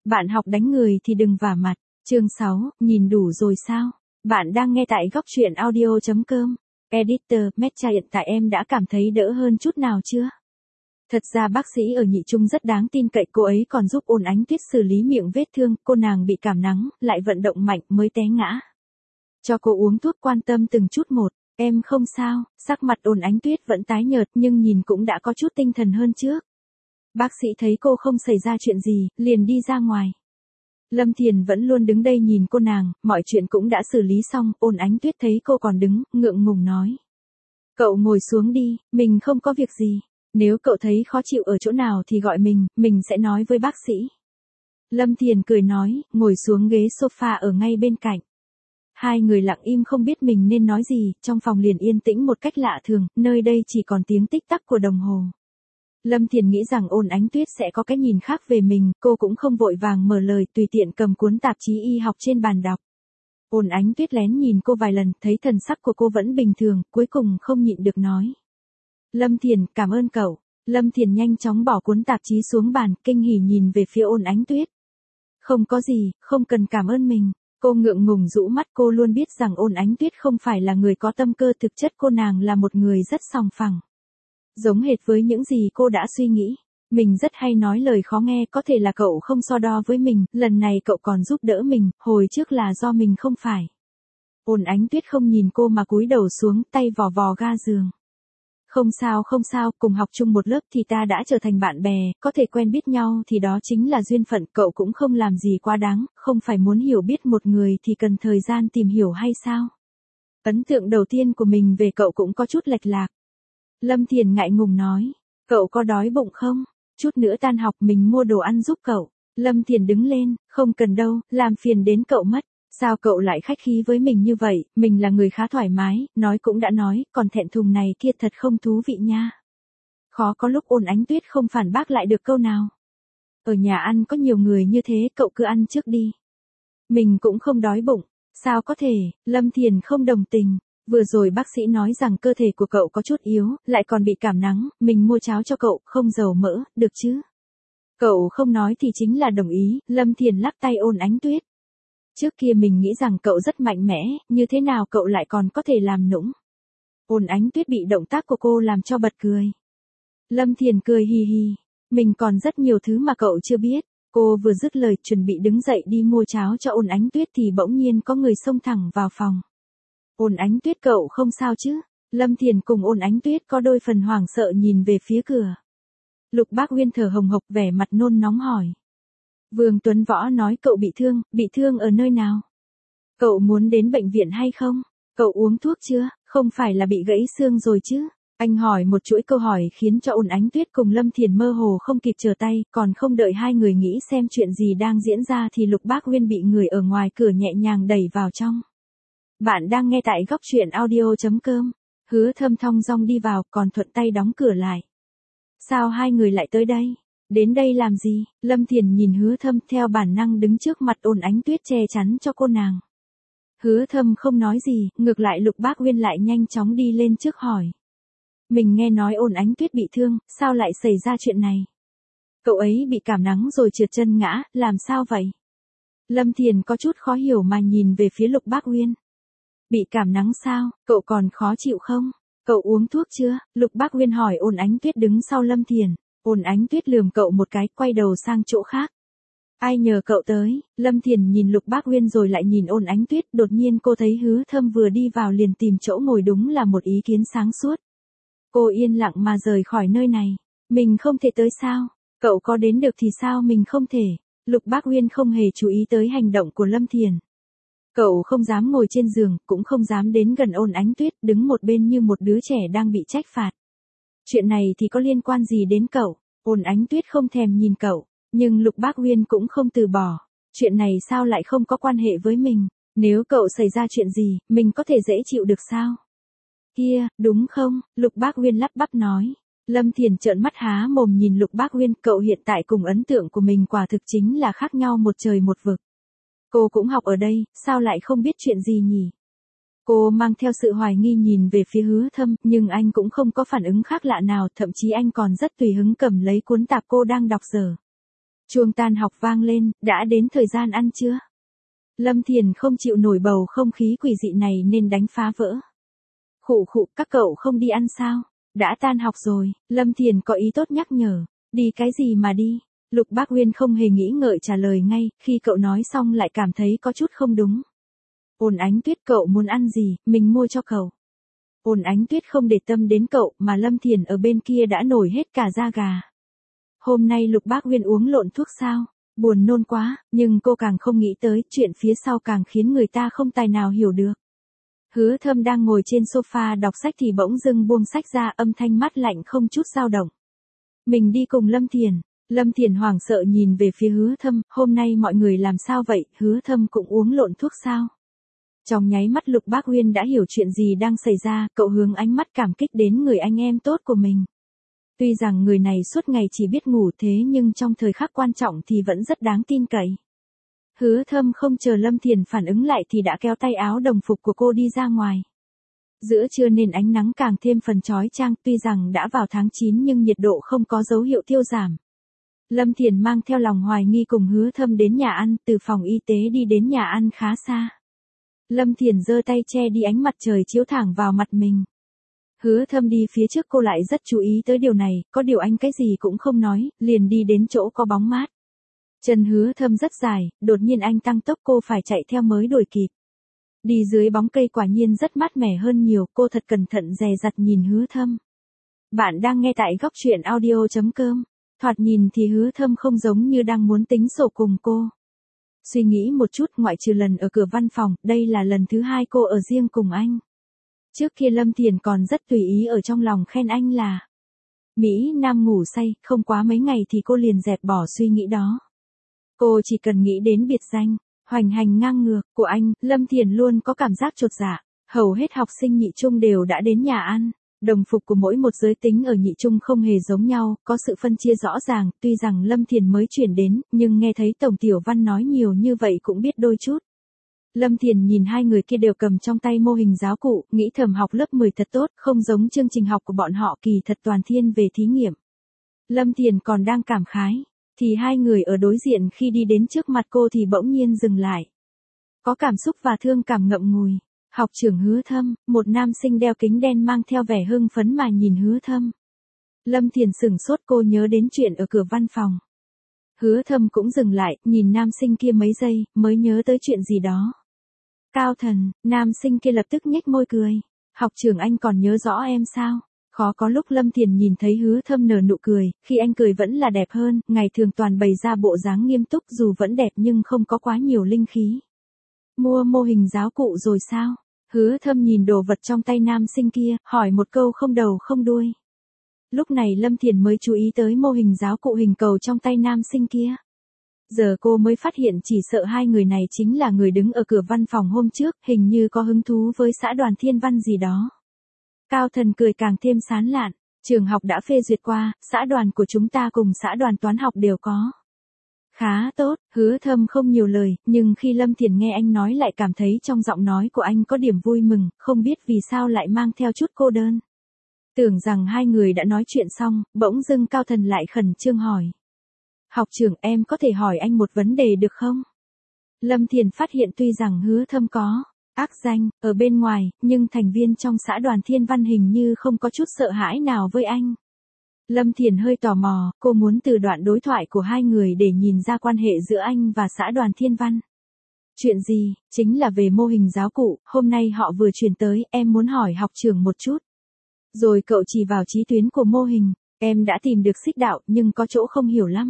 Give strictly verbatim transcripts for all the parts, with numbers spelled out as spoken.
Bạn học đánh người thì đừng vả mặt. Chương sáu, nhìn đủ rồi sao? Bạn đang nghe tại góc truyện audio chấm com. Editor, Mecha hiện tại em đã cảm thấy đỡ hơn chút nào chưa? Thật ra bác sĩ ở Nhị Trung rất đáng tin cậy, cô ấy còn giúp Ôn Ánh Tuyết xử lý miệng vết thương, cô nàng bị cảm nắng, lại vận động mạnh mới té ngã. Cho cô uống thuốc, quan tâm từng chút một. Em không sao. Sắc mặt Ôn Ánh Tuyết vẫn tái nhợt nhưng nhìn cũng đã có chút tinh thần hơn trước. Bác sĩ thấy cô không xảy ra chuyện gì, liền đi ra ngoài. Lâm Thiền vẫn luôn đứng đây nhìn cô nàng, mọi chuyện cũng đã xử lý xong. Ôn Ánh Tuyết thấy cô còn đứng, ngượng ngùng nói. Cậu ngồi xuống đi, mình không có việc gì. Nếu cậu thấy khó chịu ở chỗ nào thì gọi mình, mình sẽ nói với bác sĩ. Lâm Thiền cười nói, ngồi xuống ghế sofa ở ngay bên cạnh. Hai người lặng im không biết mình nên nói gì, trong phòng liền yên tĩnh một cách lạ thường, nơi đây chỉ còn tiếng tích tắc của đồng hồ. Lâm Thiền nghĩ rằng Ôn Ánh Tuyết sẽ có cái nhìn khác về mình, cô cũng không vội vàng mở lời, tùy tiện cầm cuốn tạp chí y học trên bàn đọc. Ôn Ánh Tuyết lén nhìn cô vài lần, thấy thần sắc của cô vẫn bình thường, cuối cùng không nhịn được nói. Lâm Thiền, cảm ơn cậu. Lâm Thiền nhanh chóng bỏ cuốn tạp chí xuống bàn, kinh hỉ nhìn về phía Ôn Ánh Tuyết. Không có gì, không cần cảm ơn mình. Cô ngượng ngùng rũ mắt, cô luôn biết rằng Ôn Ánh Tuyết không phải là người có tâm cơ, thực chất cô nàng là một người rất sòng phẳng. Giống hệt với những gì cô đã suy nghĩ. Mình rất hay nói lời khó nghe, có thể là cậu không so đo với mình, lần này cậu còn giúp đỡ mình, hồi trước là do mình không phải. Ôn Ánh Tuyết không nhìn cô mà cúi đầu xuống, tay vò vò ga giường. Không sao không sao, cùng học chung một lớp thì ta đã trở thành bạn bè, có thể quen biết nhau thì đó chính là duyên phận, cậu cũng không làm gì quá đáng, không phải muốn hiểu biết một người thì cần thời gian tìm hiểu hay sao? Ấn tượng đầu tiên của mình về cậu cũng có chút lệch lạc. Lâm Thiền ngại ngùng nói, cậu có đói bụng không? Chút nữa tan học mình mua đồ ăn giúp cậu. Lâm Thiền đứng lên, không cần đâu, làm phiền đến cậu mất. Sao cậu lại khách khí với mình như vậy, mình là người khá thoải mái, nói cũng đã nói, còn thẹn thùng này kia thật không thú vị nha. Khó có lúc Ôn Ánh Tuyết không phản bác lại được câu nào. Ở nhà ăn có nhiều người như thế, cậu cứ ăn trước đi. Mình cũng không đói bụng, sao có thể, Lâm Thiền không đồng tình. Vừa rồi bác sĩ nói rằng cơ thể của cậu có chút yếu, lại còn bị cảm nắng, mình mua cháo cho cậu, không dầu mỡ, được chứ? Cậu không nói thì chính là đồng ý, Lâm Thiền lắc tay Ôn Ánh Tuyết. Trước kia mình nghĩ rằng cậu rất mạnh mẽ, như thế nào cậu lại còn có thể làm nũng? Ôn Ánh Tuyết bị động tác của cô làm cho bật cười. Lâm Thiền cười hì hì, mình còn rất nhiều thứ mà cậu chưa biết. Cô vừa dứt lời chuẩn bị đứng dậy đi mua cháo cho Ôn Ánh Tuyết thì bỗng nhiên có người xông thẳng vào phòng. Ôn Ánh Tuyết, cậu không sao chứ? Lâm Thiền cùng Ôn Ánh Tuyết có đôi phần hoảng sợ nhìn về phía cửa. Lục Bác Uyên thở hồng hộc, vẻ mặt nôn nóng hỏi. Vương Tuấn Võ nói cậu bị thương, bị thương ở nơi nào? Cậu muốn đến bệnh viện hay không? Cậu uống thuốc chưa? Không phải là bị gãy xương rồi chứ? Anh hỏi một chuỗi câu hỏi khiến cho Ôn Ánh Tuyết cùng Lâm Thiền mơ hồ không kịp trở tay, còn không đợi hai người nghĩ xem chuyện gì đang diễn ra thì Lục Bác Uyên bị người ở ngoài cửa nhẹ nhàng đẩy vào trong. Bạn đang nghe tại góc truyện audio chấm com. Hứa Thâm thong dong đi vào, còn thuận tay đóng cửa lại. Sao hai người lại tới đây? Đến đây làm gì? Lâm Thiền nhìn Hứa Thâm, theo bản năng đứng trước mặt Ôn Ánh Tuyết che chắn cho cô nàng. Hứa Thâm không nói gì, ngược lại Lục Bác Uyên lại nhanh chóng đi lên trước hỏi. Mình nghe nói Ôn Ánh Tuyết bị thương, sao lại xảy ra chuyện này? Cậu ấy bị cảm nắng rồi trượt chân ngã, làm sao vậy? Lâm Thiền có chút khó hiểu mà nhìn về phía Lục Bác Uyên. Bị cảm nắng sao, cậu còn khó chịu không? Cậu uống thuốc chưa? Lục Bác Uyên hỏi Ôn Ánh Tuyết đứng sau Lâm Thiền. Ôn Ánh Tuyết lườm cậu một cái, quay đầu sang chỗ khác. Ai nhờ cậu tới? Lâm Thiền nhìn Lục Bác Uyên rồi lại nhìn Ôn Ánh Tuyết, đột nhiên cô thấy Hứa Thâm vừa đi vào liền tìm chỗ ngồi, đúng là một ý kiến sáng suốt. Cô yên lặng mà rời khỏi nơi này. Mình không thể tới sao? Cậu có đến được thì sao mình không thể? Lục Bác Uyên không hề chú ý tới hành động của Lâm Thiền. Cậu không dám ngồi trên giường, cũng không dám đến gần Ôn Ánh Tuyết, đứng một bên như một đứa trẻ đang bị trách phạt. Chuyện này thì có liên quan gì đến cậu? Ôn Ánh Tuyết không thèm nhìn cậu, nhưng Lục Bác Uyên cũng không từ bỏ. Chuyện này sao lại không có quan hệ với mình? Nếu cậu xảy ra chuyện gì, mình có thể dễ chịu được sao? Kia, đúng không? Lục Bác Uyên lắp bắp nói. Lâm Thiền trợn mắt há mồm nhìn Lục Bác Uyên, cậu hiện tại cùng ấn tượng của mình quả thực chính là khác nhau một trời một vực. Cô cũng học ở đây, sao lại không biết chuyện gì nhỉ? Cô mang theo sự hoài nghi nhìn về phía Hứa Thâm, nhưng anh cũng không có phản ứng khác lạ nào, thậm chí anh còn rất tùy hứng cầm lấy cuốn tạp cô đang đọc dở. Chuông tan học vang lên, đã đến thời gian ăn trưa. Lâm Thiền không chịu nổi bầu không khí quỷ dị này nên đánh phá vỡ. Khụ khụ, các cậu không đi ăn sao? Đã tan học rồi, Lâm Thiền có ý tốt nhắc nhở. Đi cái gì mà đi? Lục Bác Uyên không hề nghĩ ngợi trả lời ngay, khi cậu nói xong lại cảm thấy có chút không đúng. Ôn Ánh Tuyết, cậu muốn ăn gì, mình mua cho cậu. Ôn Ánh Tuyết không để tâm đến cậu mà Lâm Thiền ở bên kia đã nổi hết cả da gà. Hôm nay Lục Bác Uyên uống lộn thuốc sao? Buồn nôn quá, nhưng cô càng không nghĩ tới chuyện phía sau càng khiến người ta không tài nào hiểu được. Hứa Thâm đang ngồi trên sofa đọc sách thì bỗng dưng buông sách ra, âm thanh mát lạnh không chút dao động. Mình đi cùng Lâm Thiền. Lâm Thiền hoảng sợ nhìn về phía Hứa Thâm, hôm nay mọi người làm sao vậy, Hứa Thâm cũng uống lộn thuốc sao? Trong nháy mắt Lục Bác Uyên đã hiểu chuyện gì đang xảy ra, cậu hướng ánh mắt cảm kích đến người anh em tốt của mình. Tuy rằng người này suốt ngày chỉ biết ngủ thế nhưng trong thời khắc quan trọng thì vẫn rất đáng tin cậy. Hứa Thâm không chờ Lâm Thiền phản ứng lại thì đã kéo tay áo đồng phục của cô đi ra ngoài. Giữa trưa nên ánh nắng càng thêm phần chói chang, tuy rằng đã vào tháng chín nhưng nhiệt độ không có dấu hiệu tiêu giảm. Lâm Thiền mang theo lòng hoài nghi cùng Hứa Thâm đến nhà ăn, từ phòng y tế đi đến nhà ăn khá xa. Lâm Thiền giơ tay che đi ánh mặt trời chiếu thẳng vào mặt mình. Hứa Thâm đi phía trước, cô lại rất chú ý tới điều này, có điều anh cái gì cũng không nói, liền đi đến chỗ có bóng mát. Chân Hứa Thâm rất dài, đột nhiên anh tăng tốc, cô phải chạy theo mới đuổi kịp. Đi dưới bóng cây quả nhiên rất mát mẻ hơn nhiều, cô thật cẩn thận dè dặt nhìn Hứa Thâm. Bạn đang nghe tại góc truyện audio chấm com. Thoạt nhìn thì Hứa Thâm không giống như đang muốn tính sổ cùng cô. Suy nghĩ một chút, ngoại trừ lần ở cửa văn phòng, đây là lần thứ hai cô ở riêng cùng anh. Trước kia Lâm Thiền còn rất tùy ý ở trong lòng khen anh là Mỹ Nam ngủ say, không quá mấy ngày thì cô liền dẹp bỏ suy nghĩ đó. Cô chỉ cần nghĩ đến biệt danh, hoành hành ngang ngược của anh, Lâm Thiền luôn có cảm giác chột dạ. Hầu hết học sinh nhị trung đều đã đến nhà ăn. Đồng phục của mỗi một giới tính ở nhị trung không hề giống nhau, có sự phân chia rõ ràng, tuy rằng Lâm Thiền mới chuyển đến, nhưng nghe thấy Tổng Tiểu Văn nói nhiều như vậy cũng biết đôi chút. Lâm Thiền nhìn hai người kia đều cầm trong tay mô hình giáo cụ, nghĩ thầm học lớp mười thật tốt, không giống chương trình học của bọn họ, kỳ thật toàn thiên về thí nghiệm. Lâm Thiền còn đang cảm khái, thì hai người ở đối diện khi đi đến trước mặt cô thì bỗng nhiên dừng lại. Có cảm xúc và thương cảm ngậm ngùi. Học trưởng Hứa Thâm, một nam sinh đeo kính đen mang theo vẻ hưng phấn mà nhìn Hứa Thâm. Lâm Thiền sửng sốt, cô nhớ đến chuyện ở cửa văn phòng. Hứa Thâm cũng dừng lại, nhìn nam sinh kia mấy giây, mới nhớ tới chuyện gì đó. Cao Thần, nam sinh kia lập tức nhếch môi cười. Học trưởng anh còn nhớ rõ em sao? Khó có lúc Lâm Thiền nhìn thấy Hứa Thâm nở nụ cười, khi anh cười vẫn là đẹp hơn, ngày thường toàn bày ra bộ dáng nghiêm túc, dù vẫn đẹp nhưng không có quá nhiều linh khí. Mua mô hình giáo cụ rồi sao? Hứa Thâm nhìn đồ vật trong tay nam sinh kia, hỏi một câu không đầu không đuôi. Lúc này Lâm Thiền mới chú ý tới mô hình giáo cụ hình cầu trong tay nam sinh kia. Giờ cô mới phát hiện chỉ sợ hai người này chính là người đứng ở cửa văn phòng hôm trước, hình như có hứng thú với xã đoàn thiên văn gì đó. Cao Thần cười càng thêm sán lạn, trường học đã phê duyệt qua, xã đoàn của chúng ta cùng xã đoàn toán học đều có. Khá tốt, Hứa Thâm không nhiều lời, nhưng khi Lâm Thiền nghe anh nói lại cảm thấy trong giọng nói của anh có điểm vui mừng, không biết vì sao lại mang theo chút cô đơn. Tưởng rằng hai người đã nói chuyện xong, bỗng dưng Cao Thần lại khẩn trương hỏi. Học trưởng, em có thể hỏi anh một vấn đề được không? Lâm Thiền phát hiện tuy rằng Hứa Thâm có ác danh ở bên ngoài, nhưng thành viên trong xã đoàn thiên văn hình như không có chút sợ hãi nào với anh. Lâm Thiền hơi tò mò, cô muốn từ đoạn đối thoại của hai người để nhìn ra quan hệ giữa anh và xã đoàn thiên văn. Chuyện gì? Chính là về mô hình giáo cụ, hôm nay họ vừa chuyển tới, em muốn hỏi học trưởng một chút. Rồi cậu chỉ vào chí tuyến của mô hình, em đã tìm được xích đạo nhưng có chỗ không hiểu lắm.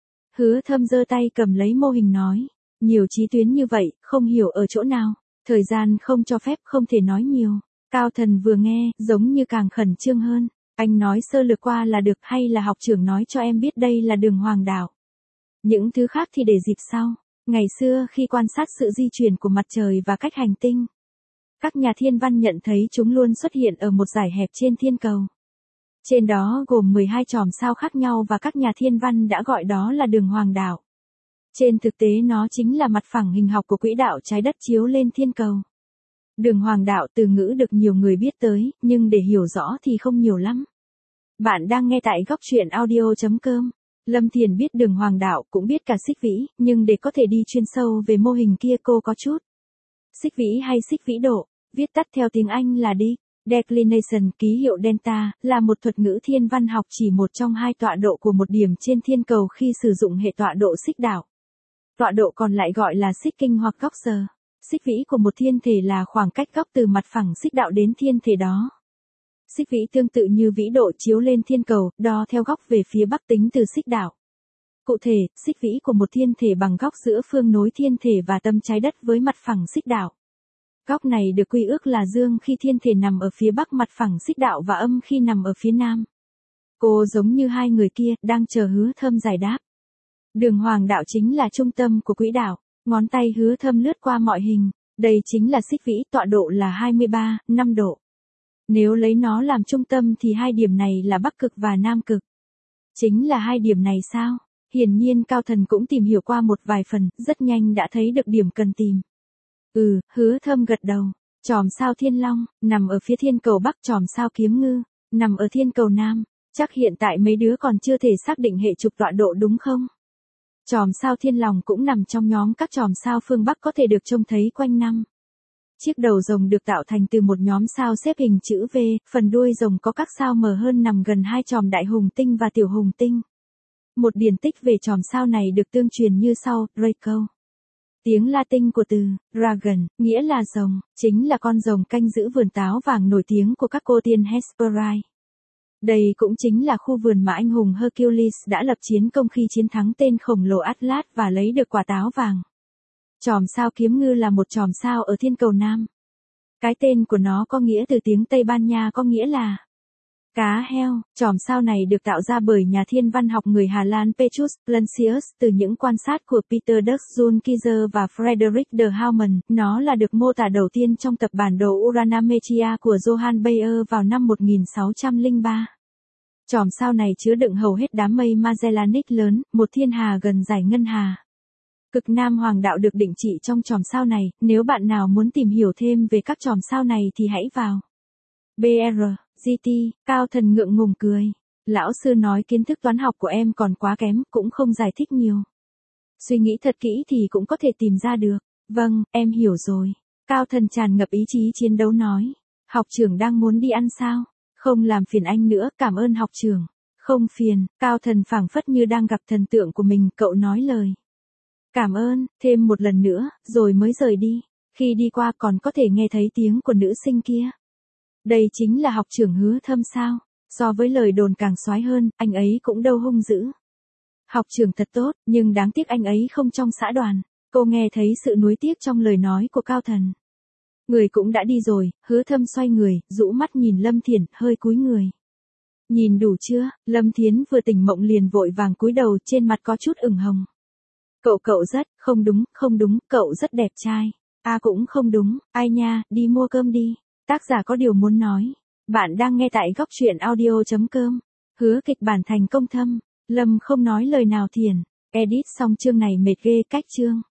Hứa Thâm giơ tay cầm lấy mô hình nói, nhiều chí tuyến như vậy, không hiểu ở chỗ nào, thời gian không cho phép không thể nói nhiều. Cao Thần vừa nghe, giống như càng khẩn trương hơn. Anh nói sơ lược qua là được, hay là học trưởng nói cho em biết đây là đường hoàng đạo. Những thứ khác thì để dịp sau. Ngày xưa khi quan sát sự di chuyển của mặt trời và cách hành tinh, các nhà thiên văn nhận thấy chúng luôn xuất hiện ở một dải hẹp trên thiên cầu. Trên đó gồm mười hai chòm sao khác nhau và các nhà thiên văn đã gọi đó là đường hoàng đạo. Trên thực tế nó chính là mặt phẳng hình học của quỹ đạo trái đất chiếu lên thiên cầu. Đường hoàng đạo từ ngữ được nhiều người biết tới, nhưng để hiểu rõ thì không nhiều lắm. Bạn đang nghe tại góc truyện audio chấm com. Lâm Thiền biết Đường Hoàng đạo, cũng biết cả Xích Vĩ, nhưng để có thể đi chuyên sâu về mô hình kia cô có chút. Xích Vĩ hay Xích Vĩ độ, viết tắt theo tiếng Anh là đi. Declination, ký hiệu delta, là một thuật ngữ thiên văn học chỉ một trong hai tọa độ của một điểm trên thiên cầu khi sử dụng hệ tọa độ xích đạo. Tọa độ còn lại gọi là xích kinh hoặc góc giờ. Xích vĩ của một thiên thể là khoảng cách góc từ mặt phẳng xích đạo đến thiên thể đó. Xích vĩ tương tự như vĩ độ chiếu lên thiên cầu, đo theo góc về phía bắc tính từ xích đạo. Cụ thể, xích vĩ của một thiên thể bằng góc giữa phương nối thiên thể và tâm trái đất với mặt phẳng xích đạo. Góc này được quy ước là dương khi thiên thể nằm ở phía bắc mặt phẳng xích đạo và âm khi nằm ở phía nam. Cô giống như hai người kia, đang chờ Hứa Thâm giải đáp. Đường Hoàng đạo chính là trung tâm của quỹ đạo, ngón tay Hứa Thâm lướt qua mọi hình, đây chính là xích vĩ, tọa độ là hai mươi ba, năm độ. Nếu lấy nó làm trung tâm thì hai điểm này là bắc cực và nam cực. Chính là hai điểm này sao? Hiển nhiên Cao Thần cũng tìm hiểu qua một vài phần, rất nhanh đã thấy được điểm cần tìm. Ừ, Hứa Thâm gật đầu. Chòm sao Thiên Long, nằm ở phía thiên cầu bắc, chòm sao Kiếm Ngư, nằm ở thiên cầu nam. Chắc hiện tại mấy đứa còn chưa thể xác định hệ trục tọa độ đúng không? Chòm sao Thiên Long cũng nằm trong nhóm các chòm sao phương Bắc có thể được trông thấy quanh năm. Chiếc đầu rồng được tạo thành từ một nhóm sao xếp hình chữ V, phần đuôi rồng có các sao mờ hơn nằm gần hai chòm đại hùng tinh và tiểu hùng tinh. Một điển tích về chòm sao này được tương truyền như sau, Draco. Tiếng Latin của từ dragon, nghĩa là rồng, chính là con rồng canh giữ vườn táo vàng nổi tiếng của các cô tiên Hesperide. Đây cũng chính là khu vườn mà anh hùng Hercules đã lập chiến công khi chiến thắng tên khổng lồ Atlas và lấy được quả táo vàng. Chòm sao Kiếm Ngư là một chòm sao ở thiên cầu Nam. Cái tên của nó có nghĩa từ tiếng Tây Ban Nha có nghĩa là cá heo. Chòm sao này được tạo ra bởi nhà thiên văn học người Hà Lan Petrus Plancius từ những quan sát của Peter Dux Junkizer và Frederick de Hauman. Nó là được mô tả đầu tiên trong tập bản đồ Uranometria của Johann Bayer vào năm một nghìn sáu trăm lẻ ba. Chòm sao này chứa đựng hầu hết đám mây Magellanic lớn, một thiên hà gần giải ngân hà. Cực Nam Hoàng đạo được định trị trong chòm sao này, nếu bạn nào muốn tìm hiểu thêm về các chòm sao này thì hãy vào bê rờ, giê tê, Cao Thần ngượng ngùng cười. Lão sư nói kiến thức toán học của em còn quá kém, cũng không giải thích nhiều. Suy nghĩ thật kỹ thì cũng có thể tìm ra được. Vâng, em hiểu rồi. Cao Thần tràn ngập ý chí chiến đấu nói. Học trưởng đang muốn đi ăn sao? Không làm phiền anh nữa, cảm ơn học trưởng. Không phiền, Cao Thần phảng phất như đang gặp thần tượng của mình, cậu nói lời cảm ơn, thêm một lần nữa, rồi mới rời đi. Khi đi qua còn có thể nghe thấy tiếng của nữ sinh kia. Đây chính là học trưởng Hứa Thâm sao? So với lời đồn càng xoái hơn, anh ấy cũng đâu hung dữ. Học trưởng thật tốt, nhưng đáng tiếc anh ấy không trong xã đoàn. Cô nghe thấy sự nuối tiếc trong lời nói của Cao Thần. Người cũng đã đi rồi, Hứa Thâm xoay người, rũ mắt nhìn Lâm Thiển, hơi cúi người. Nhìn đủ chưa? Lâm Thiến vừa tỉnh mộng liền vội vàng cúi đầu, trên mặt có chút ửng hồng. Cậu cậu rất, không đúng, không đúng, cậu rất đẹp trai. À cũng không đúng, ai nha, đi mua cơm đi. Tác giả có điều muốn nói. Bạn đang nghe tại góc truyện audio chấm com. Hứa kịch bản thành công thâm. Lâm không nói lời nào thiền. Edit xong chương này mệt ghê cách chương.